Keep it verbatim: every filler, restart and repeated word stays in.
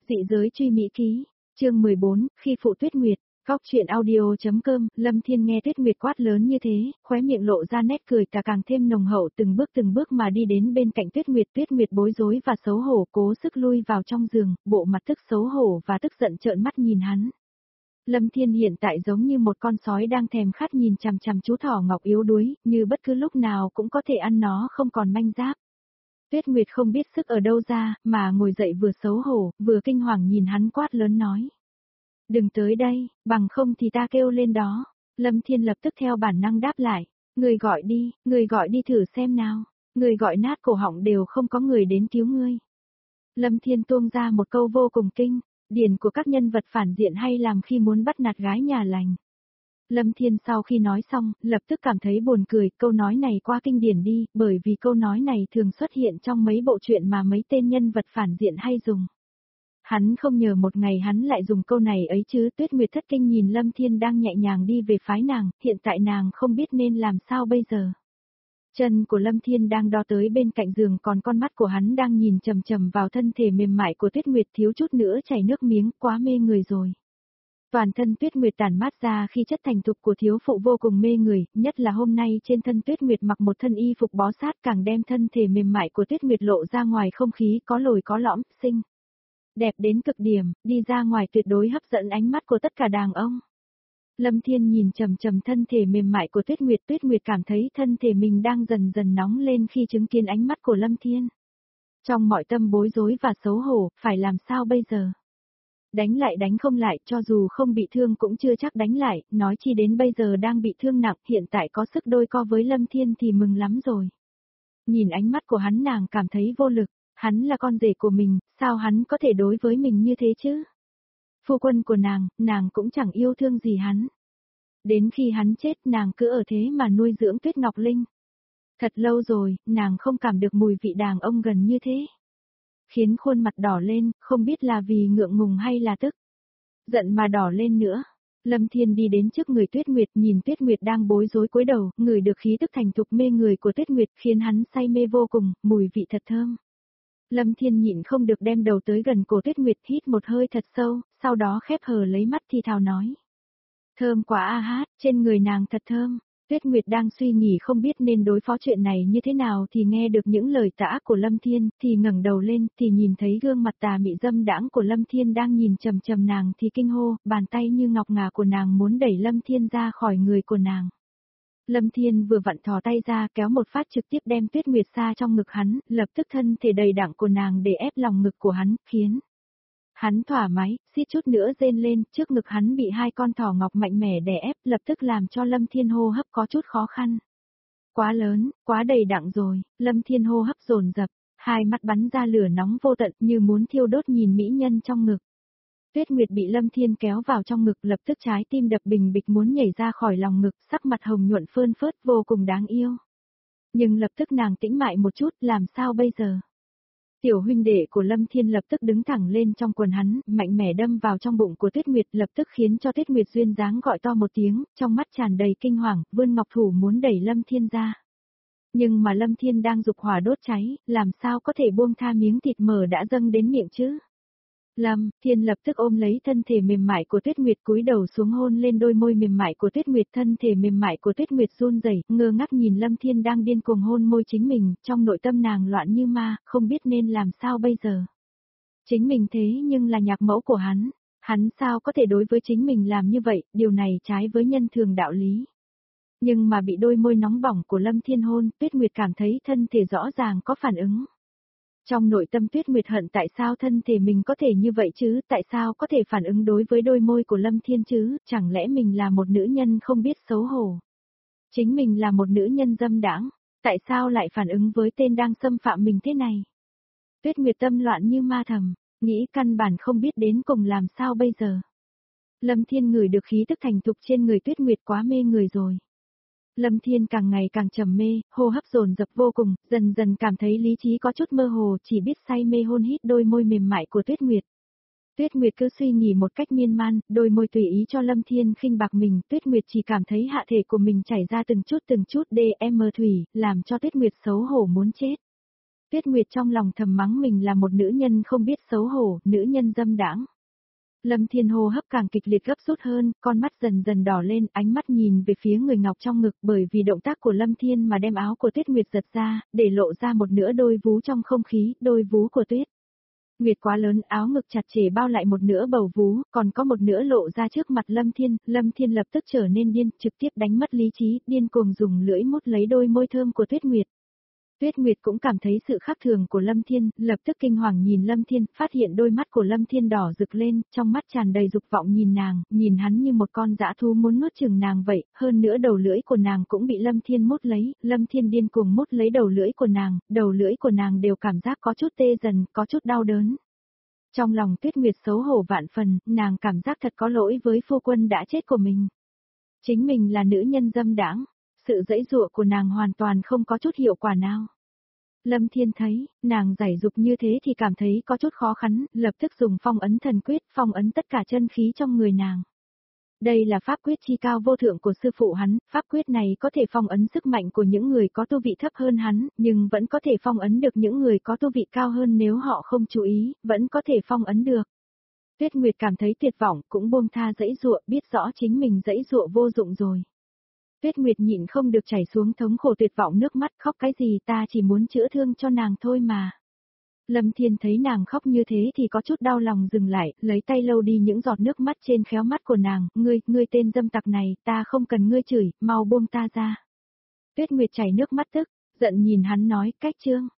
Dị giới truy mỹ ký, chương mười bốn, khi phụ Tuyết Nguyệt, góc chuyện audio.com, Lâm Thiên nghe Tuyết Nguyệt quát lớn như thế, khóe miệng lộ ra nét cười ta càng thêm nồng hậu từng bước từng bước mà đi đến bên cạnh Tuyết Nguyệt. Tuyết Nguyệt bối rối và xấu hổ cố sức lui vào trong giường, bộ mặt tức xấu hổ và tức giận trợn mắt nhìn hắn. Lâm Thiên hiện tại giống như một con sói đang thèm khát nhìn chằm chằm chú thỏ ngọc yếu đuối, như bất cứ lúc nào cũng có thể ăn nó không còn manh giáp. Tuyết Nguyệt không biết sức ở đâu ra, mà ngồi dậy vừa xấu hổ, vừa kinh hoàng nhìn hắn quát lớn nói. Đừng tới đây, bằng không thì ta kêu lên đó. Lâm Thiên lập tức theo bản năng đáp lại. Người gọi đi, người gọi đi thử xem nào. Người gọi nát cổ họng đều không có người đến cứu ngươi. Lâm Thiên tuông ra một câu vô cùng kinh, điển của các nhân vật phản diện hay làm khi muốn bắt nạt gái nhà lành. Lâm Thiên sau khi nói xong, lập tức cảm thấy buồn cười, câu nói này qua kinh điển đi, bởi vì câu nói này thường xuất hiện trong mấy bộ truyện mà mấy tên nhân vật phản diện hay dùng. Hắn không ngờ một ngày hắn lại dùng câu này ấy chứ. Tuyết Nguyệt thất kinh nhìn Lâm Thiên đang nhẹ nhàng đi về phái nàng, hiện tại nàng không biết nên làm sao bây giờ. Chân của Lâm Thiên đang đo tới bên cạnh giường, còn con mắt của hắn đang nhìn chầm chầm vào thân thể mềm mại của Tuyết Nguyệt, thiếu chút nữa chảy nước miếng, quá mê người rồi. Toàn thân Tuyết Nguyệt tản mát ra khí chất thành thục của thiếu phụ vô cùng mê người, nhất là hôm nay trên thân Tuyết Nguyệt mặc một thân y phục bó sát càng đem thân thể mềm mại của Tuyết Nguyệt lộ ra ngoài không khí có lồi có lõm, xinh đẹp đến cực điểm, đi ra ngoài tuyệt đối hấp dẫn ánh mắt của tất cả đàn ông. Lâm Thiên nhìn trầm trầm thân thể mềm mại của Tuyết Nguyệt, Tuyết Nguyệt cảm thấy thân thể mình đang dần dần nóng lên khi chứng kiến ánh mắt của Lâm Thiên. Trong mọi tâm bối rối và xấu hổ, phải làm sao bây giờ? Đánh lại đánh không lại, cho dù không bị thương cũng chưa chắc đánh lại, nói chi đến bây giờ đang bị thương nặng, hiện tại có sức đôi co với Lâm Thiên thì mừng lắm rồi. Nhìn ánh mắt của hắn nàng cảm thấy vô lực, hắn là con rể của mình, sao hắn có thể đối với mình như thế chứ? Phu quân của nàng, nàng cũng chẳng yêu thương gì hắn. Đến khi hắn chết nàng cứ ở thế mà nuôi dưỡng Tuyết Ngọc Linh. Thật lâu rồi, nàng không cảm được mùi vị đàn ông gần như thế. Khiến khuôn mặt đỏ lên, không biết là vì ngượng ngùng hay là tức giận mà đỏ lên nữa. Lâm Thiên đi đến trước người Tuyết Nguyệt, nhìn Tuyết Nguyệt đang bối rối cúi đầu, ngửi được khí tức thành thục mê người của Tuyết Nguyệt khiến hắn say mê vô cùng, mùi vị thật thơm. Lâm Thiên nhịn không được đem đầu tới gần cổ Tuyết Nguyệt, hít một hơi thật sâu, sau đó khép hờ lấy mắt thì thào nói. Thơm quá a hát, trên người nàng thật thơm. Tuyết Nguyệt đang suy nghĩ không biết nên đối phó chuyện này như thế nào thì nghe được những lời tà ác của Lâm Thiên, thì ngẩng đầu lên, thì nhìn thấy gương mặt tà mị dâm đãng của Lâm Thiên đang nhìn chầm chầm nàng thì kinh hô, bàn tay như ngọc ngà của nàng muốn đẩy Lâm Thiên ra khỏi người của nàng. Lâm Thiên vừa vặn thò tay ra kéo một phát trực tiếp đem Tuyết Nguyệt xa trong ngực hắn, lập tức thân thể đầy đặn của nàng để ép lòng ngực của hắn, khiến hắn thoải mái, suýt chút nữa rên lên, trước ngực hắn bị hai con thỏ ngọc mạnh mẽ đè ép, lập tức làm cho Lâm Thiên hô hấp có chút khó khăn. Quá lớn, quá đầy đặn rồi, Lâm Thiên hô hấp dồn dập, hai mắt bắn ra lửa nóng vô tận như muốn thiêu đốt nhìn mỹ nhân trong ngực. Tuyết Nguyệt bị Lâm Thiên kéo vào trong ngực, lập tức trái tim đập bình bịch muốn nhảy ra khỏi lòng ngực, sắc mặt hồng nhuận phơn phớt vô cùng đáng yêu. Nhưng lập tức nàng tĩnh mại một chút, làm sao bây giờ? Tiểu huynh đệ của Lâm Thiên lập tức đứng thẳng lên trong quần hắn, mạnh mẽ đâm vào trong bụng của Tuyết Nguyệt, lập tức khiến cho Tuyết Nguyệt duyên dáng gọi to một tiếng, trong mắt tràn đầy kinh hoàng, vươn ngọc thủ muốn đẩy Lâm Thiên ra. Nhưng mà Lâm Thiên đang dục hỏa đốt cháy, làm sao có thể buông tha miếng thịt mỡ đã dâng đến miệng chứ? Lâm Thiên lập tức ôm lấy thân thể mềm mại của Tuyết Nguyệt, cúi đầu xuống hôn lên đôi môi mềm mại của Tuyết Nguyệt, thân thể mềm mại của Tuyết Nguyệt run rẩy, ngơ ngác nhìn Lâm Thiên đang điên cuồng hôn môi chính mình, trong nội tâm nàng loạn như ma, không biết nên làm sao bây giờ. Chính mình thế nhưng là nhạc mẫu của hắn, hắn sao có thể đối với chính mình làm như vậy, điều này trái với nhân thường đạo lý. Nhưng mà bị đôi môi nóng bỏng của Lâm Thiên hôn, Tuyết Nguyệt cảm thấy thân thể rõ ràng có phản ứng. Trong nội tâm Tuyết Nguyệt hận tại sao thân thể mình có thể như vậy chứ, tại sao có thể phản ứng đối với đôi môi của Lâm Thiên chứ, chẳng lẽ mình là một nữ nhân không biết xấu hổ. Chính mình là một nữ nhân dâm đãng, tại sao lại phản ứng với tên đang xâm phạm mình thế này. Tuyết Nguyệt tâm loạn như ma thầm, nghĩ căn bản không biết đến cùng làm sao bây giờ. Lâm Thiên ngửi được khí tức thành thục trên người Tuyết Nguyệt, quá mê người rồi. Lâm Thiên càng ngày càng trầm mê, hô hấp dồn dập vô cùng, dần dần cảm thấy lý trí có chút mơ hồ, chỉ biết say mê hôn hít đôi môi mềm mại của Tuyết Nguyệt. Tuyết Nguyệt cứ suy nghĩ một cách miên man, đôi môi tùy ý cho Lâm Thiên khinh bạc mình, Tuyết Nguyệt chỉ cảm thấy hạ thể của mình chảy ra từng chút từng chút đê em thủy, làm cho Tuyết Nguyệt xấu hổ muốn chết. Tuyết Nguyệt trong lòng thầm mắng mình là một nữ nhân không biết xấu hổ, nữ nhân dâm đãng. Lâm Thiên hô hấp càng kịch liệt gấp rút hơn, con mắt dần dần đỏ lên, ánh mắt nhìn về phía người ngọc trong ngực bởi vì động tác của Lâm Thiên mà đem áo của Tuyết Nguyệt giật ra, để lộ ra một nửa đôi vú trong không khí, đôi vú của Tuyết Nguyệt quá lớn, áo ngực chặt chẽ bao lại một nửa bầu vú, còn có một nửa lộ ra trước mặt Lâm Thiên, Lâm Thiên lập tức trở nên điên, trực tiếp đánh mất lý trí, điên cuồng dùng lưỡi mút lấy đôi môi thơm của Tuyết Nguyệt. Tuyết Nguyệt cũng cảm thấy sự khác thường của Lâm Thiên, lập tức kinh hoàng nhìn Lâm Thiên, phát hiện đôi mắt của Lâm Thiên đỏ rực lên, trong mắt tràn đầy dục vọng nhìn nàng, nhìn hắn như một con dã thú muốn nuốt chửng nàng vậy, hơn nữa đầu lưỡi của nàng cũng bị Lâm Thiên mút lấy, Lâm Thiên điên cuồng mút lấy đầu lưỡi của nàng, đầu lưỡi của nàng đều cảm giác có chút tê dần, có chút đau đớn. Trong lòng Tuyết Nguyệt xấu hổ vạn phần, nàng cảm giác thật có lỗi với phu quân đã chết của mình. Chính mình là nữ nhân dâm đãng. Sự giãy giụa của nàng hoàn toàn không có chút hiệu quả nào. Lâm Thiên thấy, nàng giãy giụa như thế thì cảm thấy có chút khó khăn, lập tức dùng phong ấn thần quyết, phong ấn tất cả chân khí trong người nàng. Đây là pháp quyết chi cao vô thượng của sư phụ hắn, pháp quyết này có thể phong ấn sức mạnh của những người có tu vị thấp hơn hắn, nhưng vẫn có thể phong ấn được những người có tu vị cao hơn nếu họ không chú ý, vẫn có thể phong ấn được. Tuyết Nguyệt cảm thấy tuyệt vọng, cũng buông tha giãy giụa, biết rõ chính mình giãy giụa vô dụng rồi. Tuyết Nguyệt nhịn không được chảy xuống thống khổ tuyệt vọng nước mắt, khóc cái gì, ta chỉ muốn chữa thương cho nàng thôi mà. Lâm Thiên thấy nàng khóc như thế thì có chút đau lòng dừng lại, lấy tay lau đi những giọt nước mắt trên khéo mắt của nàng, ngươi, ngươi tên dâm tặc này, ta không cần ngươi chửi, mau buông ta ra. Tuyết Nguyệt chảy nước mắt tức, giận nhìn hắn nói, cách trương.